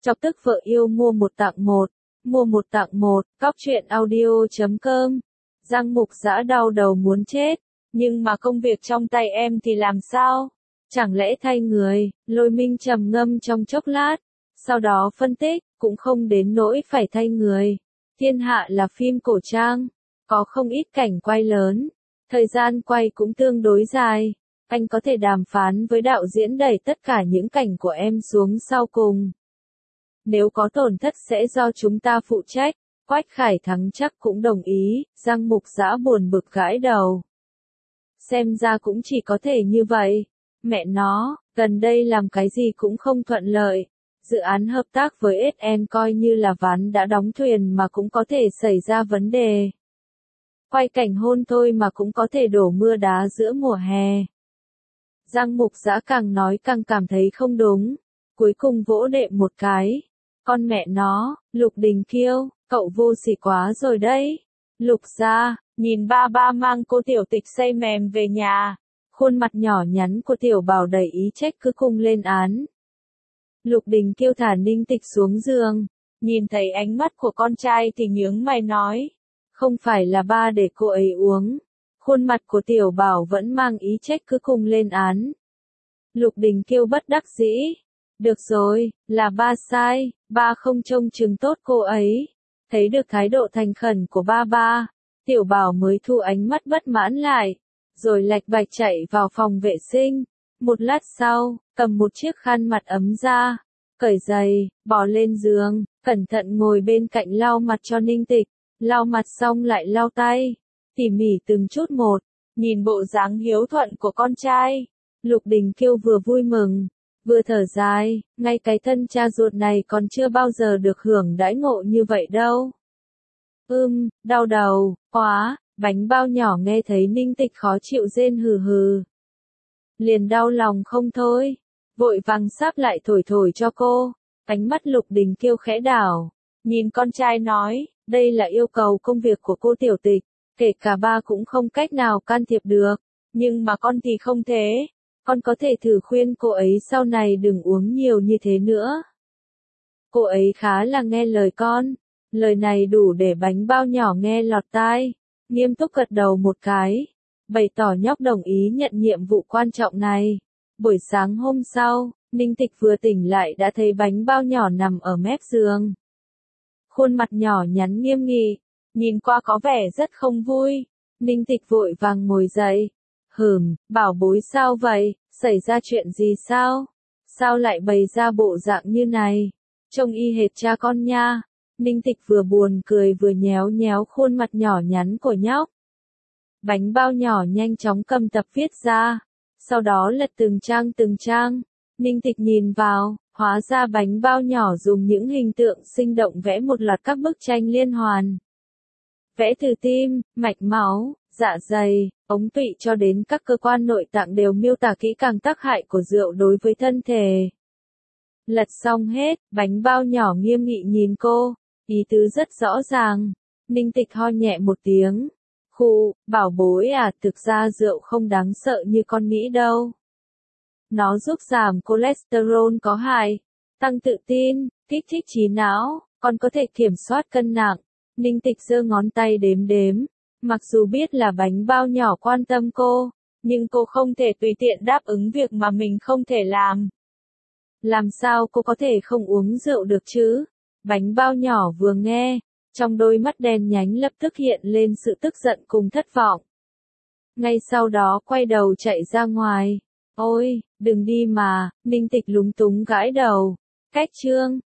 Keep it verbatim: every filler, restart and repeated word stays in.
Chọc tức vợ yêu mua một tặng một, mua một tặng một, cóc truyện audio chấm com. Giang Mục Dã đau đầu muốn chết, nhưng mà công việc trong tay em thì làm sao? Chẳng lẽ thay người? Lôi Minh trầm ngâm trong chốc lát, sau đó phân tích, cũng không đến nỗi phải thay người. Thiên Hạ là phim cổ trang, có không ít cảnh quay lớn, thời gian quay cũng tương đối dài. Anh có thể đàm phán với đạo diễn đẩy tất cả những cảnh của em xuống sau cùng. Nếu có tổn thất sẽ do chúng ta phụ trách. Quách Khải Thắng chắc cũng đồng ý. Giang Mục Dã buồn bực gãi đầu. Xem ra cũng chỉ có thể như vậy. Mẹ nó, gần đây làm cái gì cũng không thuận lợi. Dự án hợp tác với ét en coi như là ván đã đóng thuyền mà cũng có thể xảy ra vấn đề. Quay cảnh hôn thôi mà cũng có thể đổ mưa đá giữa mùa hè. Giang Mục Dã càng nói càng cảm thấy không đúng. Cuối cùng vỗ đệm một cái. Con mẹ nó, Lục Đình Kiêu, cậu vô sỉ quá rồi đấy. Lục gia, nhìn ba ba mang cô tiểu tịch say mềm về nhà. Khuôn mặt nhỏ nhắn của tiểu bảo đầy ý trách cứ cùng lên án. Lục Đình Kiêu thả Ninh Tịch xuống giường. Nhìn thấy ánh mắt của con trai thì nhướng mày nói. Không phải là ba để cô ấy uống. Khuôn mặt của tiểu bảo vẫn mang ý trách cứ cùng lên án. Lục Đình Kiêu bất đắc dĩ. Được rồi, là ba sai, ba không trông chừng tốt cô ấy. Thấy được thái độ thành khẩn của ba ba, tiểu bảo mới thu ánh mắt bất mãn lại, rồi lạch bạch chạy vào phòng vệ sinh. Một lát sau, cầm một chiếc khăn mặt ấm ra, cởi giày, bò lên giường, cẩn thận ngồi bên cạnh lau mặt cho Ninh Tịch, lau mặt xong lại lau tay, tỉ mỉ từng chút một, nhìn bộ dáng hiếu thuận của con trai. Lục Đình Kiêu vừa vui mừng, vừa thở dài, ngay cái thân cha ruột này còn chưa bao giờ được hưởng đãi ngộ như vậy đâu. Ưm, đau đầu, quá, bánh bao nhỏ nghe thấy Ninh Tịch khó chịu rên hừ hừ. Liền đau lòng không thôi, vội vàng sáp lại thổi thổi cho cô. Ánh mắt Lục Đình Kiêu khẽ đảo, nhìn con trai nói, đây là yêu cầu công việc của cô tiểu tịch, kể cả ba cũng không cách nào can thiệp được, nhưng mà con thì không thế. Con có thể thử khuyên cô ấy sau này đừng uống nhiều như thế nữa. Cô ấy khá là nghe lời con. Lời này đủ để bánh bao nhỏ nghe lọt tai. Nghiêm túc gật đầu một cái. Bày tỏ nhóc đồng ý nhận nhiệm vụ quan trọng này. Buổi sáng hôm sau, Ninh Tịch vừa tỉnh lại đã thấy bánh bao nhỏ nằm ở mép giường. Khuôn mặt nhỏ nhắn nghiêm nghị. Nhìn qua có vẻ rất không vui. Ninh Tịch vội vàng ngồi dậy. Hừm, bảo bối sao vậy, xảy ra chuyện gì sao? Sao lại bày ra bộ dạng như này? Trông y hệt cha con nha. Ninh Tịch vừa buồn cười vừa nhéo nhéo khuôn mặt nhỏ nhắn của nhóc. Bánh bao nhỏ nhanh chóng cầm tập viết ra. Sau đó lật từng trang từng trang. Ninh Tịch nhìn vào, hóa ra bánh bao nhỏ dùng những hình tượng sinh động vẽ một loạt các bức tranh liên hoàn. Vẽ từ tim, mạch máu, dạ dày, ống tụy cho đến các cơ quan nội tạng đều miêu tả kỹ càng tác hại của rượu đối với thân thể. Lật xong hết, bánh bao nhỏ nghiêm nghị nhìn cô, ý tứ rất rõ ràng. Ninh Tịch ho nhẹ một tiếng. Khụ, bảo bối à, thực ra rượu không đáng sợ như con nghĩ đâu. Nó giúp giảm cholesterol có hại, tăng tự tin, kích thích trí não, còn có thể kiểm soát cân nặng. Ninh Tịch giơ ngón tay đếm đếm. Mặc dù biết là bánh bao nhỏ quan tâm cô, nhưng cô không thể tùy tiện đáp ứng việc mà mình không thể làm. Làm sao cô có thể không uống rượu được chứ? Bánh bao nhỏ vừa nghe, trong đôi mắt đen nhánh lập tức hiện lên sự tức giận cùng thất vọng. Ngay sau đó quay đầu chạy ra ngoài. Ôi, đừng đi mà, Ninh Tịch lúng túng gãi đầu. Cách chương.